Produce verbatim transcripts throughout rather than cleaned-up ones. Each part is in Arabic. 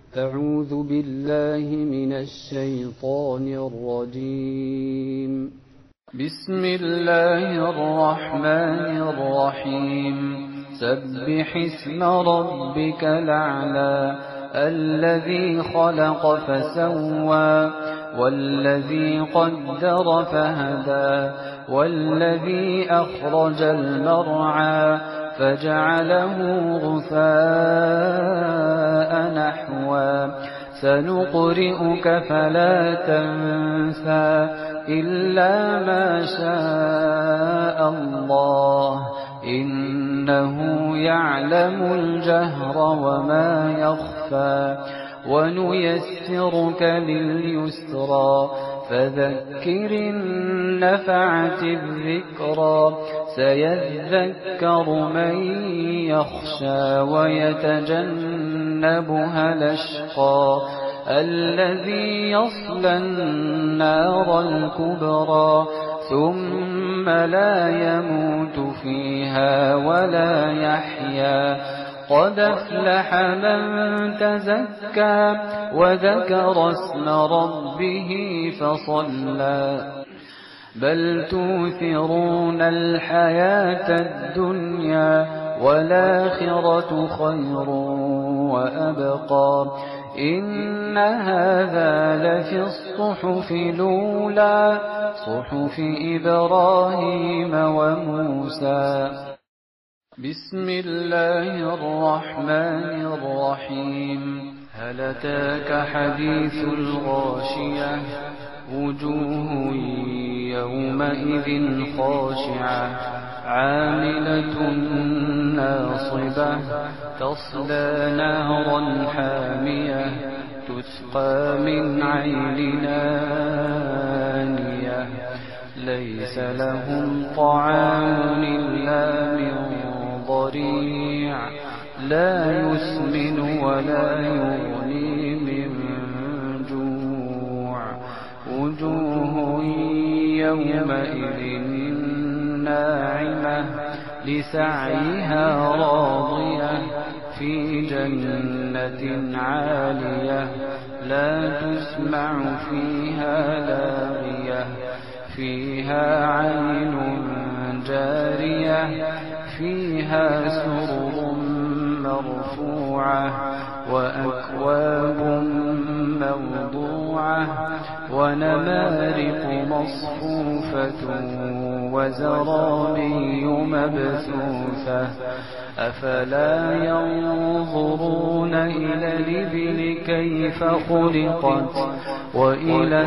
أعوذ بالله من الشيطان الرجيم. بسم الله الرحمن الرحيم. سبح اسم ربك الأعلى الذي خلق فسوى والذي قدر فهدى والذي أخرج المرعى فجعله غثاء نحوا سنقرئك فلا تنسى إلا ما شاء الله إنه يعلم الجهر وما يخفى ونيسرك لليسرى فذكر النفعة الذكرى سيذكر من يخشى ويتجنبها الأشقى الذي يصلى النار الكبرى ثم لا يموت فيها ولا يحيا قد أفلح من تزكى وذكر اسم ربه فصلى بل توثرون الحياة الدنيا والآخرة خير وأبقى إن هذا لفي الصحف الأولى صحف إبراهيم وموسى. بسم الله الرحمن الرحيم. هل أتاك حديث الغاشية وجوه يومئذ خاشعة عاملة ناصبة تصلى نارا حامية تسقى من عين آنية ليس لهم طعام إلا من ضريع لا يسمن ولا يغني من جوع وجوه يومئذ ناعمة لسعيها راضية في جنة عالية لا تسمع فيها لاغية فيها عين جارية فيها سرر مرفوعة وأكواب موضوعة ونمارق مصفوفة وزرابي مبثوثة أفلا ينظرون إلى الإبل كيف خلقت وإلى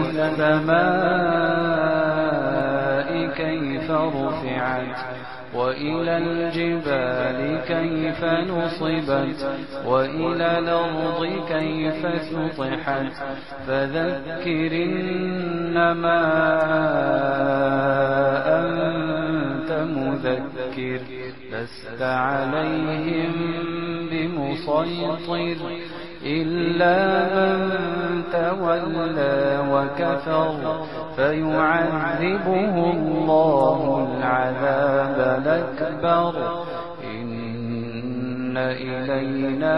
السماء كيف رفعت وإلى الجبال كيف نصبت وإلى الأرض كيف سطحت فذكر إنما أنت مذكر لست عليهم بمسيطر إلا من تولى وكفر فيعذبه الله العذاب الأكبر إن إلينا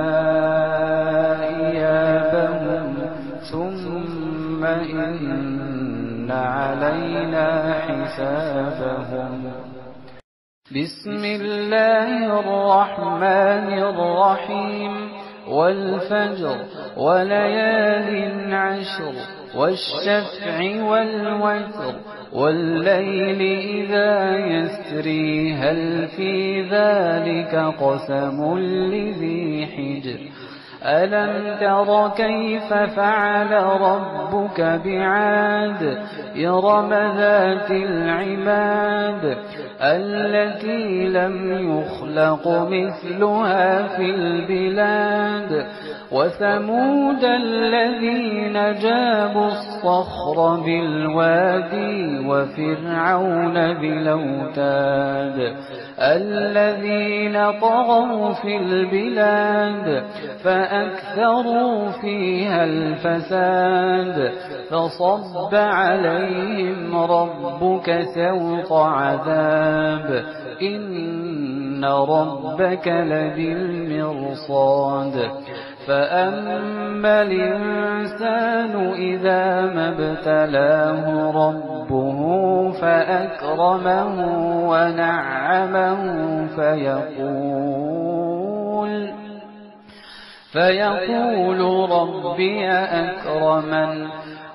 إيابهم ثم إن علينا حسابهم. بسم الله الرحمن الرحيم. والفجر وليال عشر والشفع والوتر والليل إذا يسري هل في ذلك قسم لذي حجر ألم تر كيف فعل ربك بعاد إرم ذات العماد التي لم يخلق مثلها في البلاد وثمود الذين جابوا الصخر بالوادي وفرعون بالأوتاد الذين طغوا في البلاد فأكثروا فيها الفساد فصب عليهم ربك سوط عذاب إن ربك لبالمرصاد فأما الإنسان إذا ما ابتلاه ربه فأكرمه ونعمه فيقول فيقول ربي أكرمن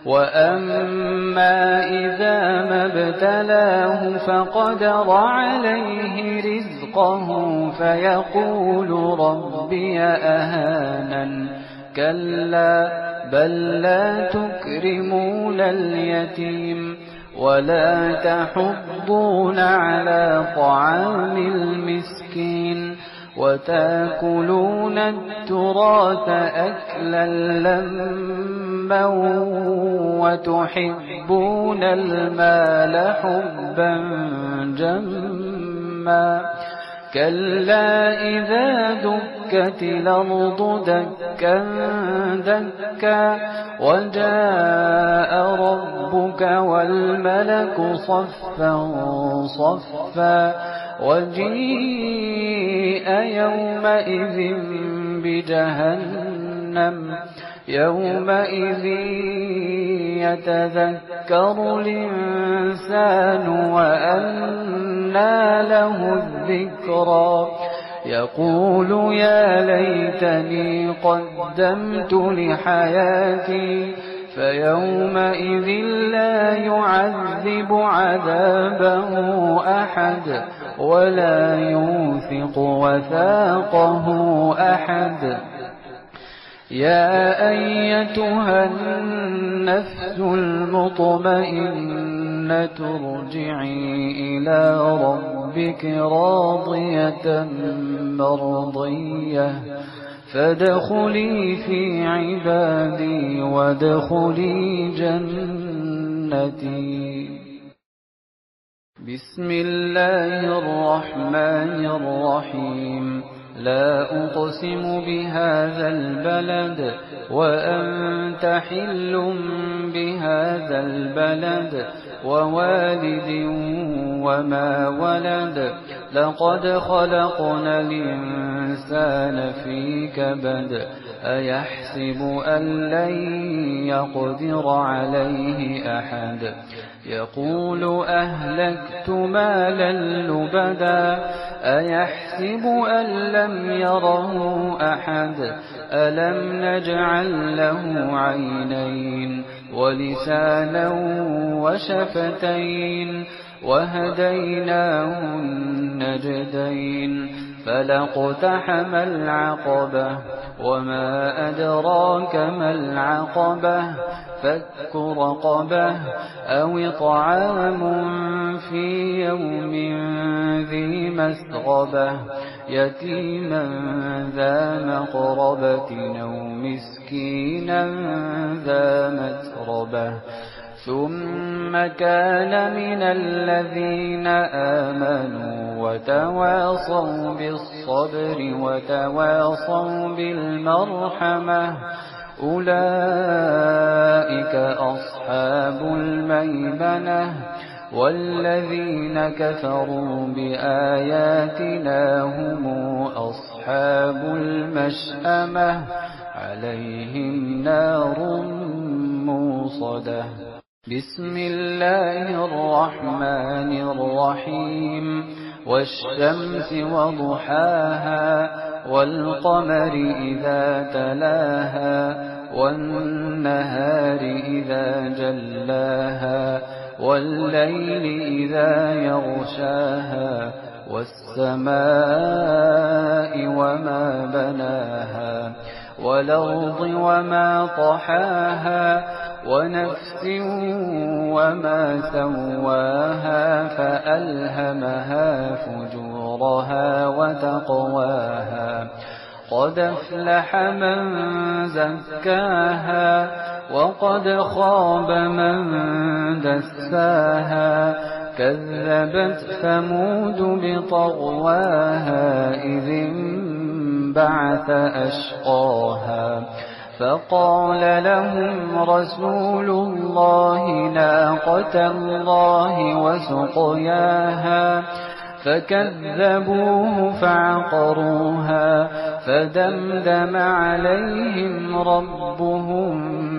وأما إذا ما ابتلاه فقدر عليه رزقه فيقول ربي أهانن كلا بل لا تكرمون اليتيم ولا تحضون على طعام المسكين وتأكلون التراث أكلا لما وتحبون المال حبا جما كلا إذا دكت الأرض دكا دكا وجاء ربك والملك صفا صفا وجيء يومئذ بجهنم يومئذ يتذكر الإنسان وأنى له الذكرى يقول يا ليتني قدمت لحياتي فيومئذ لا يعذب عذابه أحد ولا يوثق وثاقه أحد يا أيتها النفس المطمئنة ارجعي إلى ربك راضية مرضية فادخلي في عبادي وادخلي جنتي. بسم الله الرحمن الرحيم. لا أقسم بهذا البلد وأنت حل بهذا البلد ووالد وما ولد لقد خلقنا الإنسان في كبد أيحسب أن لن يقدر عليه أحد يقول أهلكت مالا لبدا أيحسب أن لم يره أحد ألم نجعل له عينين ولسانا وشفتين وهديناه النجدين فلاقتحم العقبة وما أدراك ما العقبة فك رقبة أو إطعام في يوم ذي مسغبة يتيما ذا مقربة أو مسكينا ذا متربة ثم كان من الذين آمنوا وتواصوا بالصبر وتواصوا بالمرحمة أولئك أصحاب الميمنة والذين كفروا بآياتنا هم أصحاب المشأمة عليهم نار موصدة. بسم الله الرحمن الرحيم. والشمس وضحاها والقمر إذا تلاها والنهار إذا جلاها والليل إذا يغشاها والسماء وما بناها والأرض وما طحاها ونفس وما سواها فألهمها فجورها وتقواها قد أفلح من زكاها وقد خاب من دساها كذبت ثمود بطغواها إذ انبعث أشقاها فقال لهم رسول الله ناقة الله وسقياها فكذبوه فعقروها فدمدم عليهم ربهم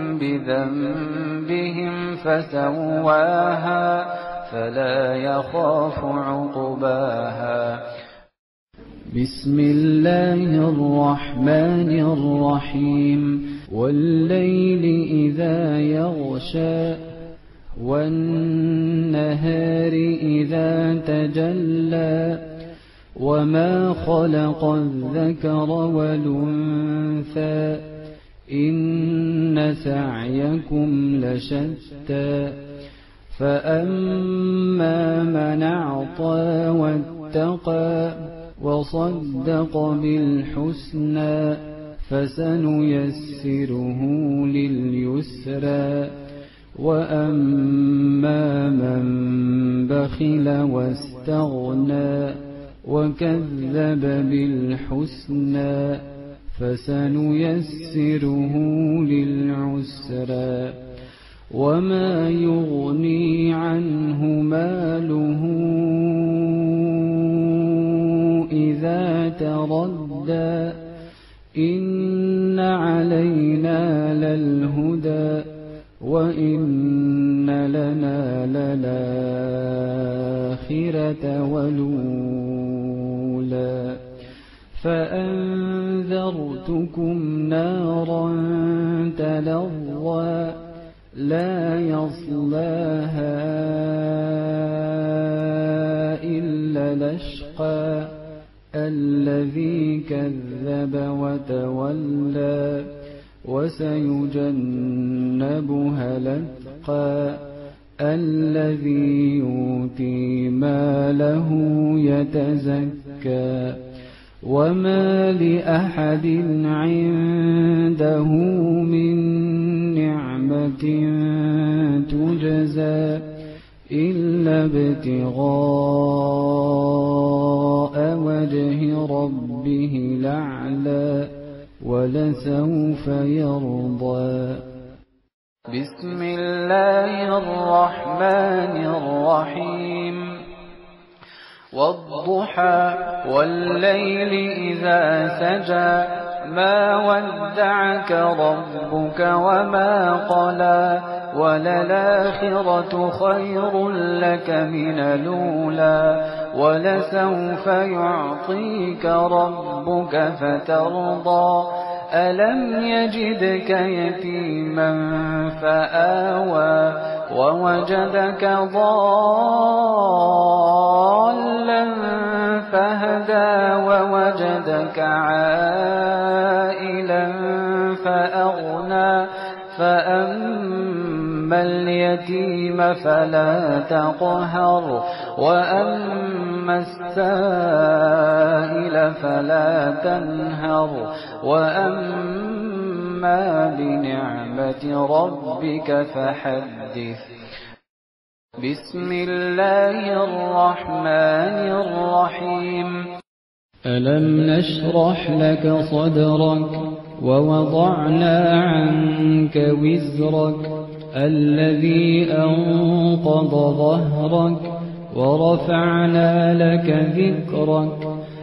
بذنبهم فسواها فلا يخاف عقباها. بسم الله الرحمن الرحيم. والليل إذا يغشى والنهار إذا تجلى وما خلق الذكر والأنثى إن سعيكم لشتى فأما من أعطى واتقى وصدق بالحسنى فسنيسره لليسرى وأما من بخل واستغنى وكذب بالحسنى فسنيسره للعسرى وما يغني عنه ماله إذا تردى إن علينا للهدى وإن لنا للآخرة والأولى فأنذرتكم نارا تلظى لا يصلاها إلا الأشقى الذي كذب وتولى وسيجنبها الأتقى الذي يؤتي ماله يتزكى وما لأحد عنده من نعمة تجزى إلا ابتغاء وجه ربه الأعلى ولسوف يرضى. بسم الله الرحمن الرحيم. والضحى والليل إذا سجى ما ودعك ربك وما قلى وللآخرة خير لك من الأولى ولسوف يعطيك ربك فترضى ألم يجدك يتيما فآوى ووجدك ضالا فهدى ووجدك عائلا فأغنى فأما اليتيم فلا تقهر وأما السائل فلا تنهر وأما بنعمة ربك فحدث. بسم الله الرحمن الرحيم. ألم نشرح لك صدرك ووضعنا عنك وزرك الذي أنقض ظهرك ورفعنا لك ذكرك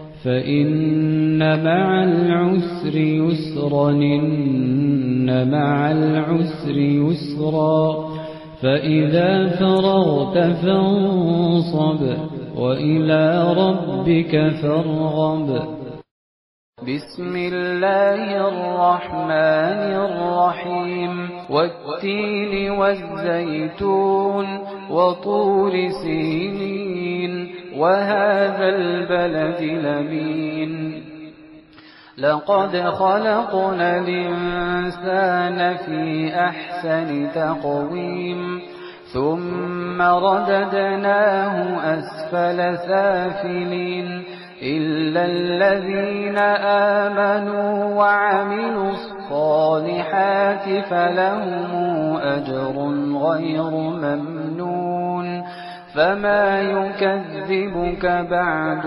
فإن مع العسر يسرا إن مع العسر يسرا فإذا فرغت فانصب وإلى ربك فارغب. بسم الله الرحمن الرحيم. والتين والزيتون وطور سينين وهذا البلد الأمين لقد خلقنا الإنسان في أحسن تقويم ثم رددناه أسفل سافلين إلا الذين آمنوا وعملوا الصالحات فلهم أجر غير ممنون فما يكذبك بعد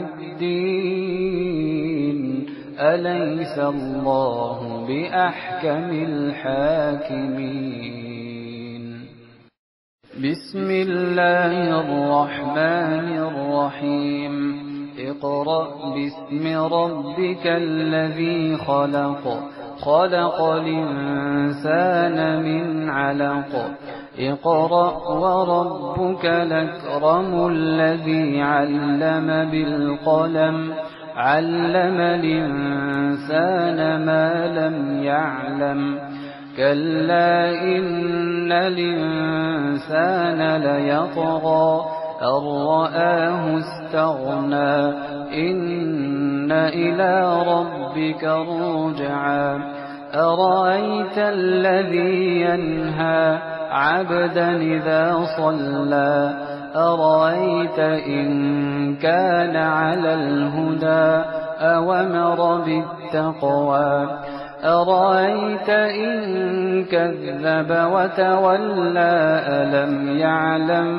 بالدين أليس الله بأحكم الحاكمين. بسم الله الرحمن الرحيم اقرأ باسم ربك الذي خلق خلق الإنسان من علق اقرأ وربك الأكرم الذي علم بالقلم علم الإنسان ما لم يعلم كلا إن الإنسان ليطغى أن رآه استغنى إن إلى ربك الرجعى أرأيت الذي ينهى عبدا إذا صلى أرأيت إن كان على الهدى أوامر بالتقوى أرأيت إن كذب وتولى ألم يعلم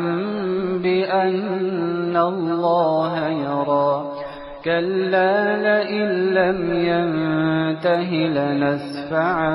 بأن الله يرى كلا لئن لم ينته لنسفعا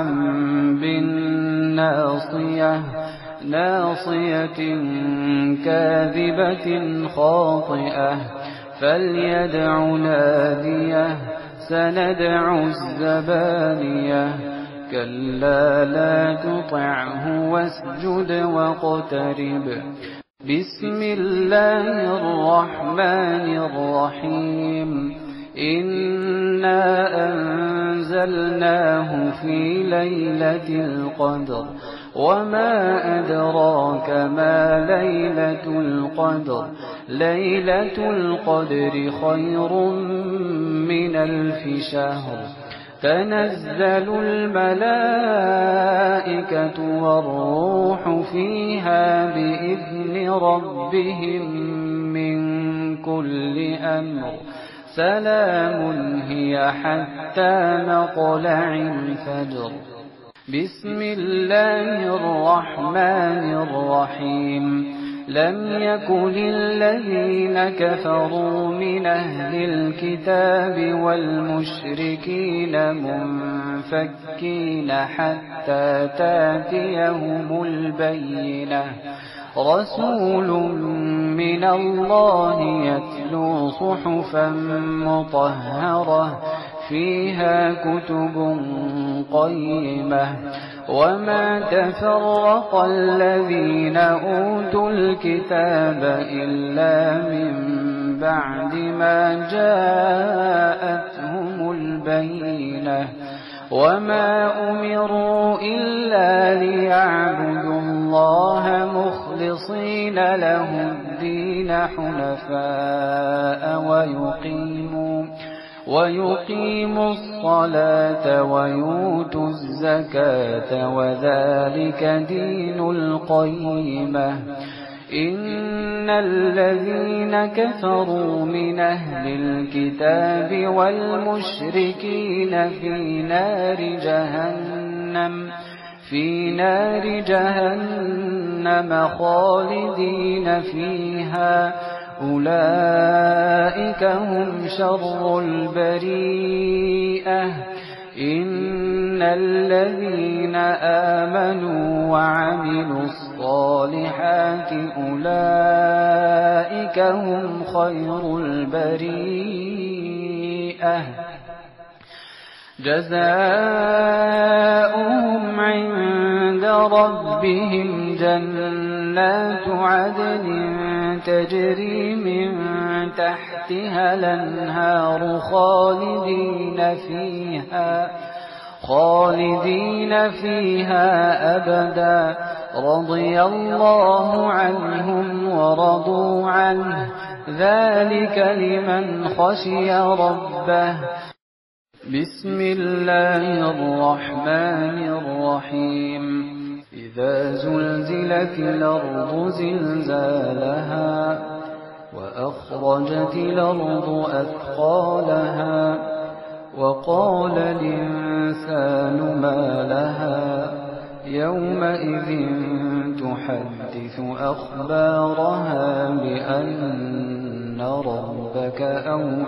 بالناصية ناصية كاذبة خاطئة فليدع ناديه سندع الزبانية كلا لا تطعه واسجد واقترب بسم الله الرحمن الرحيم إنا أنزلناه في ليلة القدر وما أدراك ما ليلة القدر ليلة القدر خير من ألف شهر تنزل الملائكة والروح فيها بإذن ربهم من كل أمر سلام هي حتى مطلع الفجر بسم الله الرحمن الرحيم لم يكن الذين كفروا من أهل الكتاب والمشركين منفكين حتى تاتيهم البينة رسول من الله يتلو صحفا مطهرة فيها كتب قيمة وما تفرق الذين أوتوا الكتاب إلا من بعد ما جاءتهم البينة وما أمروا إلا ليعبدوا الله مخلصين له الدين حنفاء ويقيموا ويقيموا الصلاة ويؤتوا الزكاة وذلك دين القيمة إن الذين كفروا من أهل الكتاب والمشركين في نار جهنم في نار جهنم خالدين فيها أولئك هم شر البريئة إن الذين آمنوا وعملوا الصالحات أولئك هم خير البريئة جزاؤهم عند ربهم جنات عدن تجري من تحتها الأنهار خالدين فيها خالدين فيها أبدا رضي الله عنهم ورضوا عنه ذلك لمن خشي ربه بسم الله الرحمن الرحيم إذا زلزلت الأرض زلزالها وأخرجت الأرض أثقالها وقال الإنسان ما لها يومئذ تحدث أخبارها بأن ربك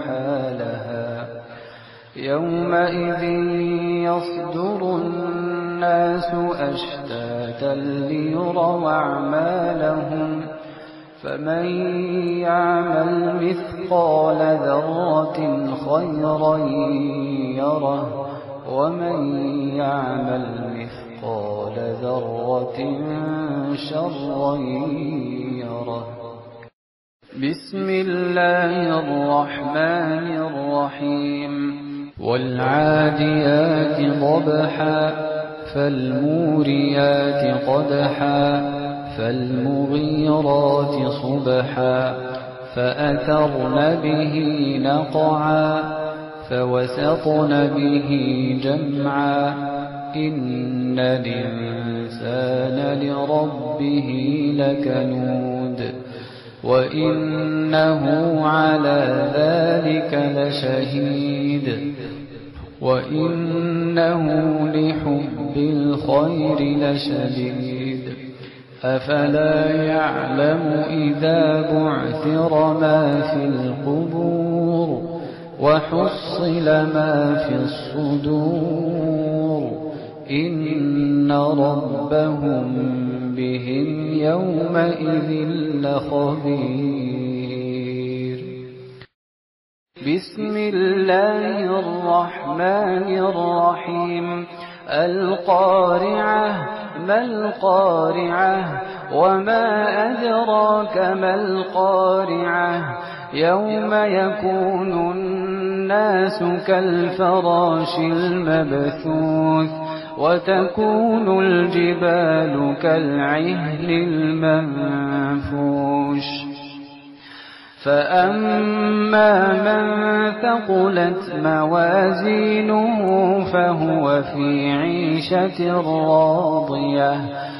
أوحى لها يومئذ يصدر الناس أشتاتا ليروا أعمالهم فمن يعمل مثقال ذرة خيرا يره ومن يعمل مثقال ذرة شرا يره. بسم الله الرحمن الرحيم. والعاديات ضبحا فالموريات قدحا فالمغيرات صبحا فأثرن به نقعا فوسطن به جمعا إن الإنسان لربه لكنود وإنه على ذلك لشهيد وإنه لحب الخير لشديد أفلا يعلم إذا بعثر ما في القبور وحصل ما في الصدور إن ربهم بهم يومئذ لخبير. بسم الله الرحمن الرحيم. القارعة ما القارعة وما أدراك ما القارعة يوم يكون الناس كالفراش المبثوث وتكون الجبال كالعهن المنفوش فأما من ثقلت موازينه فهو في عيشة راضية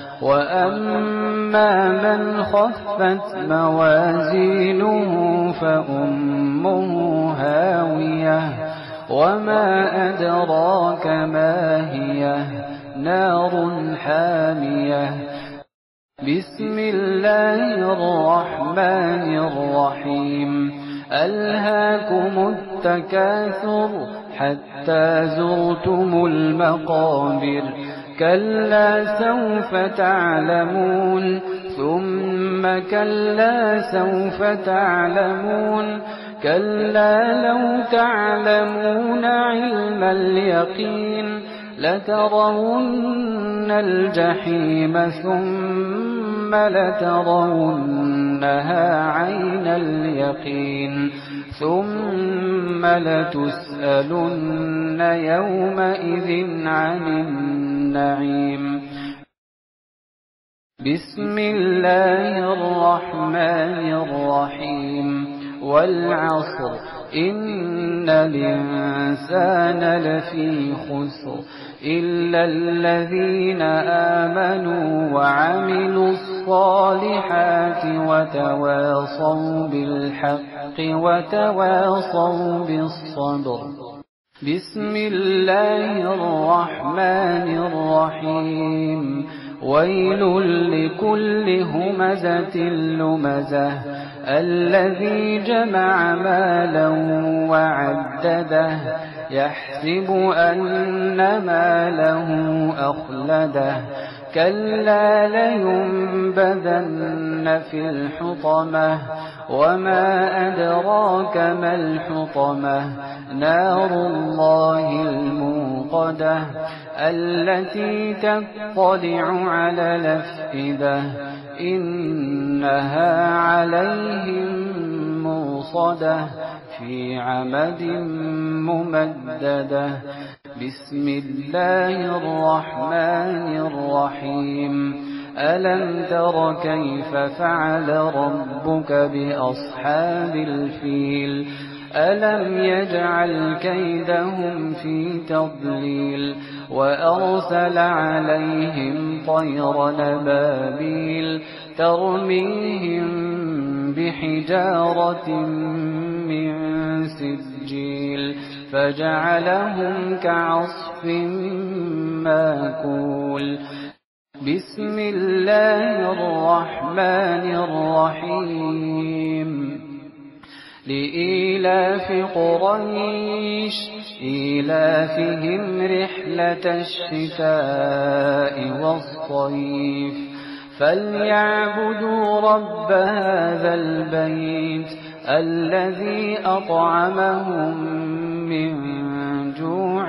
وأما من خفت موازينه فأمه هاوية وما أدراك ما هي نار حامية. بسم الله الرحمن الرحيم. ألهاكم التكاثر حتى زرتم المقابر كلا سوف تعلمون ثم كلا سوف تعلمون كلا لو تعلمون علم اليقين لترون الجحيم ثم لترونها عين اليقين ثم لتسألن يومئذ عن النعيم. بسم الله الرحمن الرحيم. والعصر إن الإنسان لفي خسر إلا الذين آمنوا وعملوا الصالحات وتواصوا بالحق وتواصوا بالصبر. بسم الله الرحمن الرحيم. ويل لكل همزة لمزة الذي جمع مالا وعدده يحسب أن ماله أخلده كلا لينبذن في الحطمة وما أدراك ما الحطمة نار الله الموقدة التي تطلع على الأفئدة إنها عليهم موصدة في عمد ممددة. بسم الله الرحمن الرحيم. ألم تر كيف فعل ربك بأصحاب الفيل ألم يجعل كيدهم في تضليل وأرسل عليهم طيرا أبابيل ترميهم بحجارة من سجيل فجعلهم كعصف ماكول. بسم الله الرحمن الرحيم. لإيلاف قريش إيلافهم رحلة الشتاء والصيف فليعبدوا رب هذا البيت الذي أطعمهم من جوع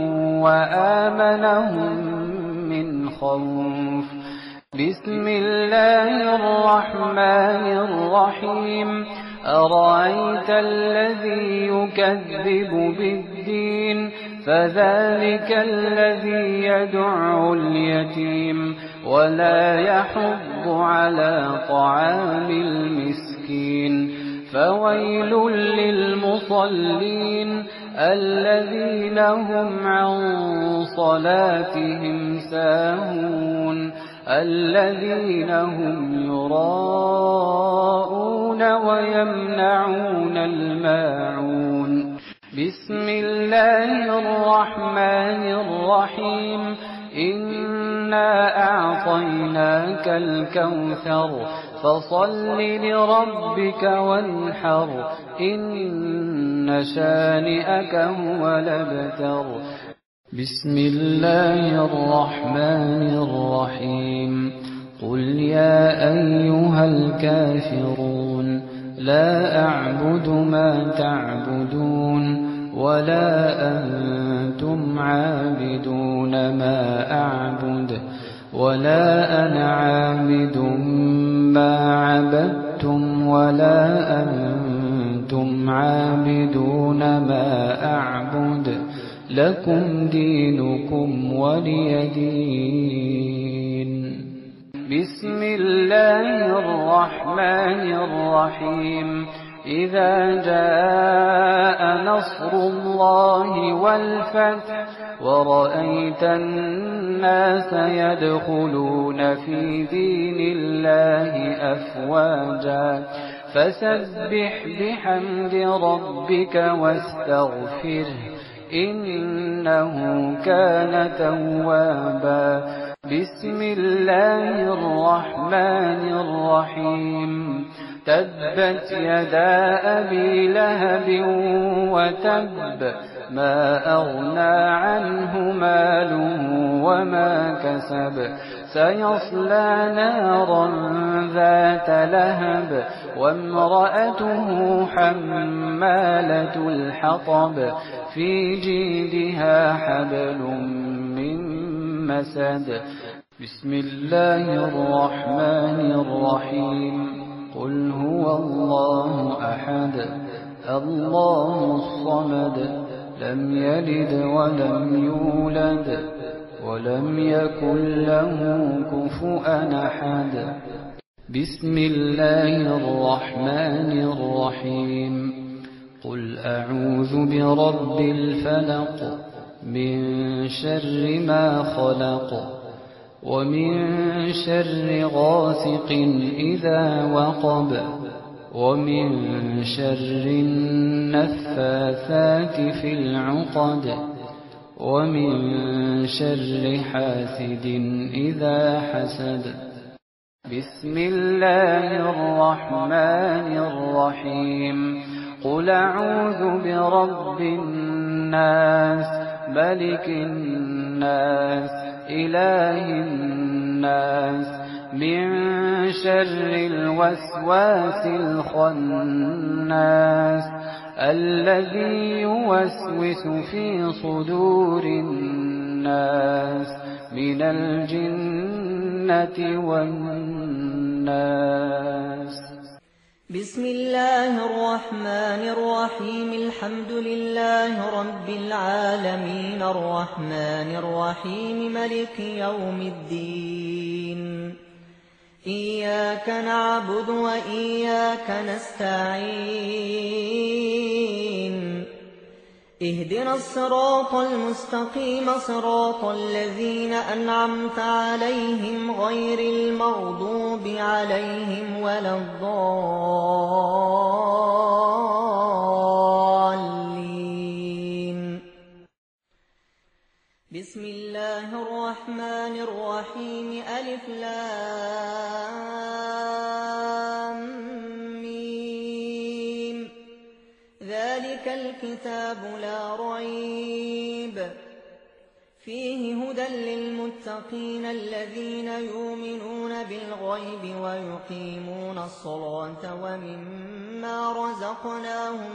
وآمنهم من خوف. بسم الله الرحمن الرحيم. أرأيت الذي يكذب بالدين فذلك الذي يدع اليتيم ولا يحض على طعام المسكين فويل للمصلين الذين هم عن صلاتهم ساهون الذين هم يراءون ويمنعون الماعون. بسم الله الرحمن الرحيم. إنا أعطيناك الكوثر فصل لربك وانحر إن شانئك هو الأبتر. بسم الله الرحمن الرحيم. قل يا أيها الكافرون لا أعبد ما تعبدون ولا أنتم عابدون ما أعبد ولا أنا عابد ما عبدتم ولا أنتم عابدون ما أعبد لكم دينكم ولي دين. بسم الله الرحمن الرحيم. إذا جاء نصر الله والفتح ورأيت الناس يدخلون في دين الله أفواجا فسبح بحمد ربك واستغفره إنه كان توابا. بسم الله الرحمن الرحيم. تبت يدا أبي لهب وتب ما أغنى عنه ماله وما كسب سيصلى نارا ذات لهب وامرأته حمالة الحطب في جيدها حبل من مسد. بسم الله الرحمن الرحيم. قل هو الله أحد الله الصمد لم يلد ولم يولد ولم يكن له كفؤا أحد. بسم الله الرحمن الرحيم. قل أعوذ برب الفلق من شر ما خلق ومن شر غاسق إذا وقب ومن شر النفاثات في العقد ومن شر حاسد إذا حسد. بسم الله الرحمن الرحيم. قل أعوذ برب الناس ملك الناس إله الناس من شر الوسواس الخناس الذي يوسوس في صدور الناس من الجنة والناس. بسم الله الرحمن الرحيم. الحمد لله رب العالمين الرحمن الرحيم ملك يوم الدين. إياك نعبد وإياك نستعين. اهدنا الصراط المستقيم صراط الذين أنعمت عليهم غير المغضوب عليهم ولا الضالين. بسم الله الرحمن الرحيم. ألف لام ميم. ذلك الكتاب الكتاب لا ريب فيه هدى للمتقين الذين يؤمنون بالغيب ويقيمون الصلاة ومما رزقناهم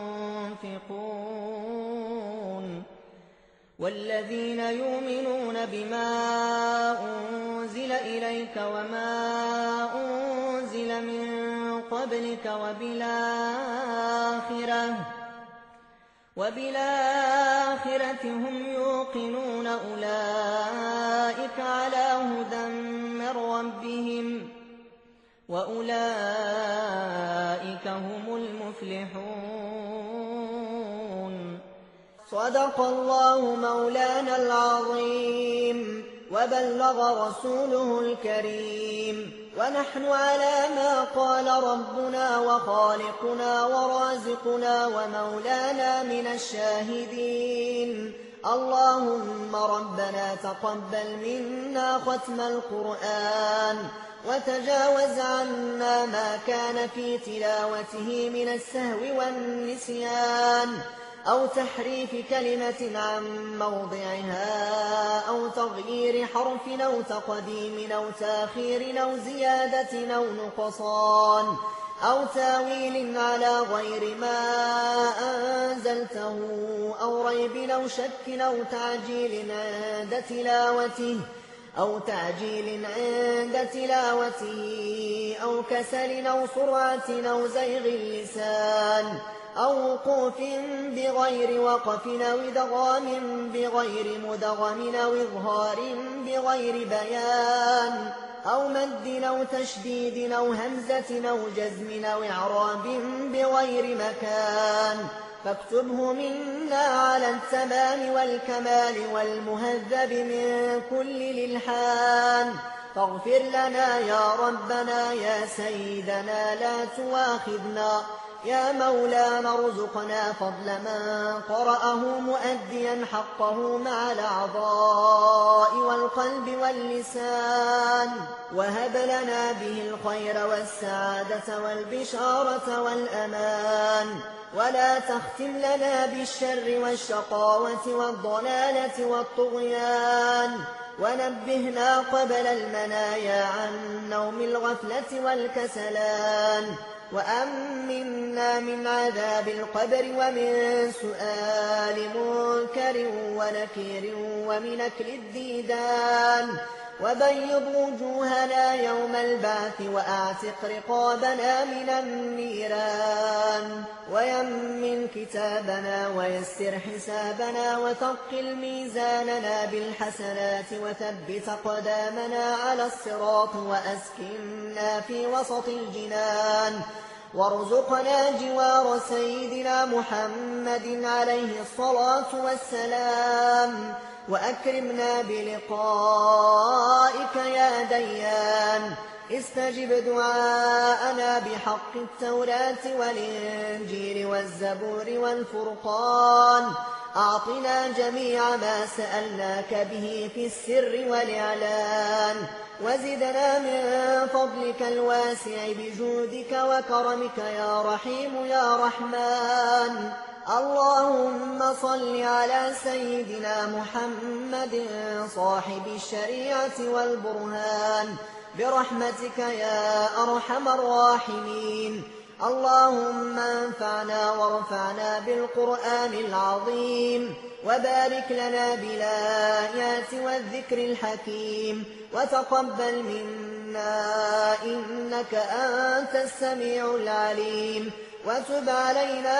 ينفقون والذين يؤمنون بما أنزل إليك وما أنزل من قبلك وبالآخرة وبالآخرة هم يوقنون أولئك على هدى من ربهم وأولئك هم المفلحون. صدق الله مولانا العظيم وبلغ رسوله الكريم ونحن على ما قال ربنا وخالقنا ورازقنا ومولانا من الشاهدين. اللهم ربنا تقبل منا ختم القرآن وتجاوز عنا ما كان في تلاوته من السهو والنسيان أو تحريف كلمة عن موضعها أو تغيير حرف أو تقديم أو تاخير أو زيادة أو نقصان أو تاويل على غير ما أنزلته أو ريب أو شك أو تعجيل عند تلاوته أو تعجيل عند تلاوته أو كسل أو سرعة أو زيغ اللسان أو وقوف بغير وقف أو إدغام بغير مدغم أو إظهار بغير بيان أو مد أو تشديد أو همزة أو جزم أو إعراب بغير مكان فاكتبه منا على التمام والكمال والمهذب من كل للحان. فاغفر لنا يا ربنا يا سيدنا لا تواخذنا يا مولانا ارزقنا فضل من قرأه مؤديا حقه مع الأعضاء والقلب واللسان وهب لنا به الخير والسعادة والبشارة والأمان ولا تختم لنا بالشر والشقاوة والضلالة والطغيان ونبهنا قبل المنايا عن نوم الغفلة والكسلان وأمنا من عذاب القبر ومن سؤال منكر ونكير ومن أكل الديدان وبيض وجوهنا يوم البعث وأعتق رقابنا من النيران ويمن كتابنا ويسر حسابنا وثقل ميزاننا بالحسنات وثبت قدامنا على الصراط وأسكننا في وسط الجنان وارزقنا جوار سيدنا محمد عليه الصلاة والسلام وأكرمنا بلقائك يا ديان. استجب دعاءنا بحق التوراة والإنجيل والزبور والفرقان. أعطنا جميع ما سألناك به في السر والإعلان وزدنا من فضلك الواسع بجودك وكرمك يا رحيم يا رحمن. اللهم صل على سيدنا محمد صاحب الشريعة والبرهان برحمتك يا أرحم الراحمين. اللهم انفعنا وارفعنا بالقرآن العظيم وبارك لنا بالآيات والذكر الحكيم وتقبل منا إنك أنت السميع العليم وتب علينا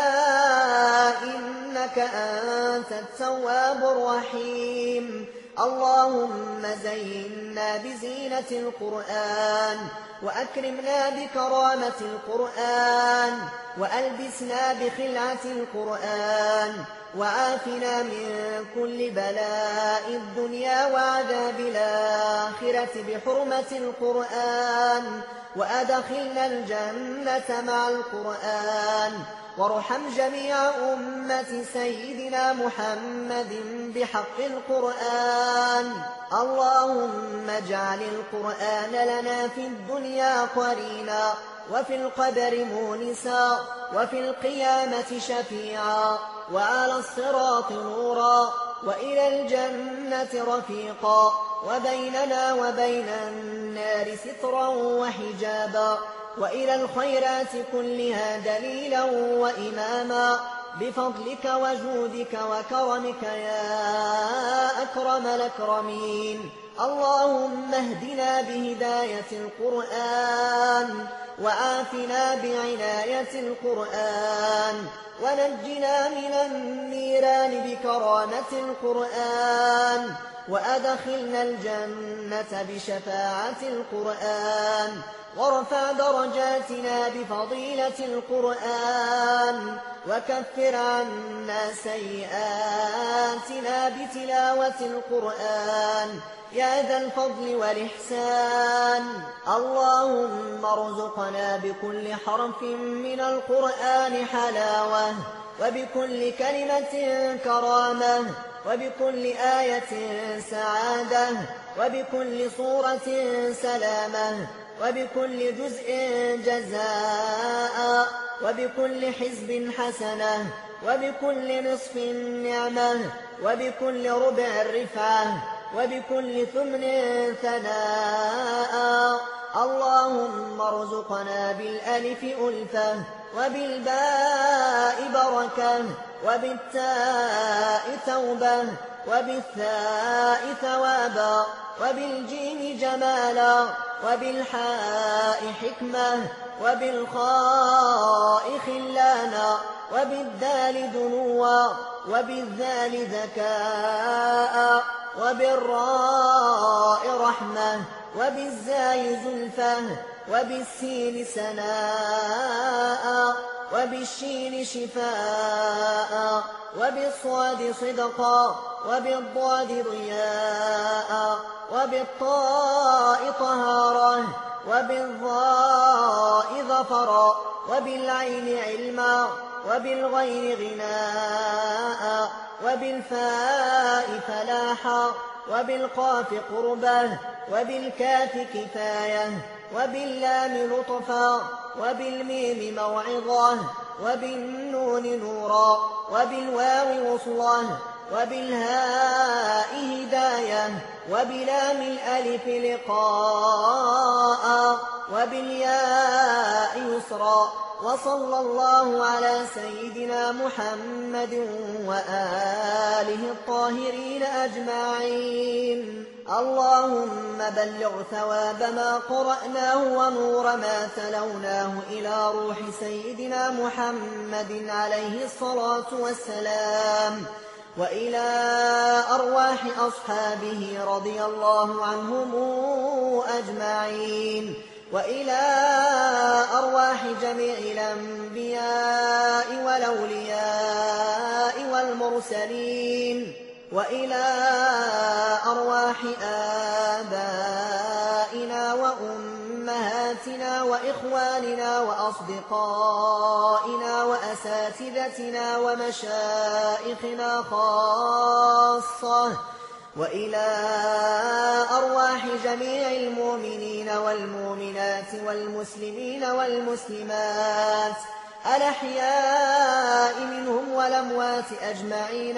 إنك أنت التواب الرحيم. اللهم زينا بزينة القرآن وأكرمنا بكرامة القرآن وألبسنا بخلعة القرآن وعافنا من كل بلاء الدنيا وعذاب الآخرة بحرمة القرآن وأدخلنا الجنة مع القرآن وارحم جميع أمة سيدنا محمد بحق القرآن. اللهم اجعل القرآن لنا في الدنيا قرينا وفي القبر مونسا وفي القيامة شفيعا وعلى الصراط نورا وإلى الجنة رفيقا وبيننا وبين النار سترا وحجابا وإلى الخيرات كلها دليلا وإماما بفضلك وجودك وكرمك يا أكرم الأكرمين. اللهم اهدنا بهداية القرآن وعافنا بعناية القرآن ونجنا من النيران بكرامة القرآن وأدخلنا الجنة بشفاعة القرآن وارفع درجاتنا بفضيلة القرآن وكفر عنا سيئاتنا بتلاوة القرآن يا ذا الفضل والإحسان. اللهم ارزقنا بكل حرف من القرآن حلاوة وبكل كلمة كرامة وبكل آية سعادة وبكل صورة سلامة وبكل جزء جزاء وبكل حزب حسنة وبكل نصف نعمة وبكل ربع رفعة وبكل ثمن ثناء. اللهم ارزقنا بالألف ألفة وبالباء بركة وبالتاء توبة وبالثاء ثوابا وبالجيم جمالا وبالحاء حكمة وبالخاء خلانا وبالدال دنوا وبالذال ذكاء وبالراء رحمة وبالزاي زلفة وبالسين سناء وبالشين شفاء وبالصاد صدقا وبالضاد ضياء وبالطاء طهارة وبالظاء ظفرا وبالعين علما وبالغين غناء وبالفاء فلاحا وبالقاف قربة وبالكاف كفاية وباللام لطفا وبالميم موعظة وبالنون نورا وبالواو وصلة وبالهاء هداية وبلام الألف لقاء وبالياء يسرا. وصلى الله على سيدنا محمد وآله الطاهرين أجمعين. اللهم بلغ ثواب ما قرأناه ونور ما تلوناه إلى روح سيدنا محمد عليه الصلاة والسلام وإلى أرواح أصحابه رضي الله عنهم أجمعين وإلى أرواح جميع الأنبياء والأولياء والمرسلين وإلى أرواح آبائنا وأمهاتنا وإخواننا وأصدقائنا وأساتذتنا ومشائخنا خاصة وإلى أرواح جميع المؤمنين والمؤمنات والمسلمين والمسلمات الأحياء منهم والأموات أجمعين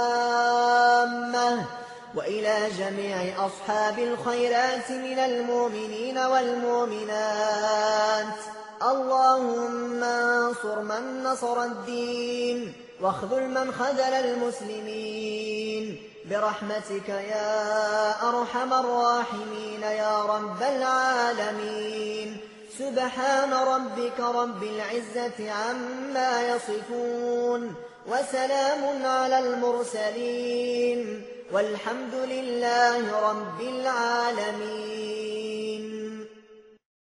عامة وإلى جميع أصحاب الخيرات من المؤمنين والمؤمنات. اللهم انصر من نصر الدين واخذل من خذل المسلمين برحمتك يا أرحم الراحمين يا رب العالمين. سبحان ربك رب العزة عما يصفون وسلام على المرسلين والحمد لله رب العالمين.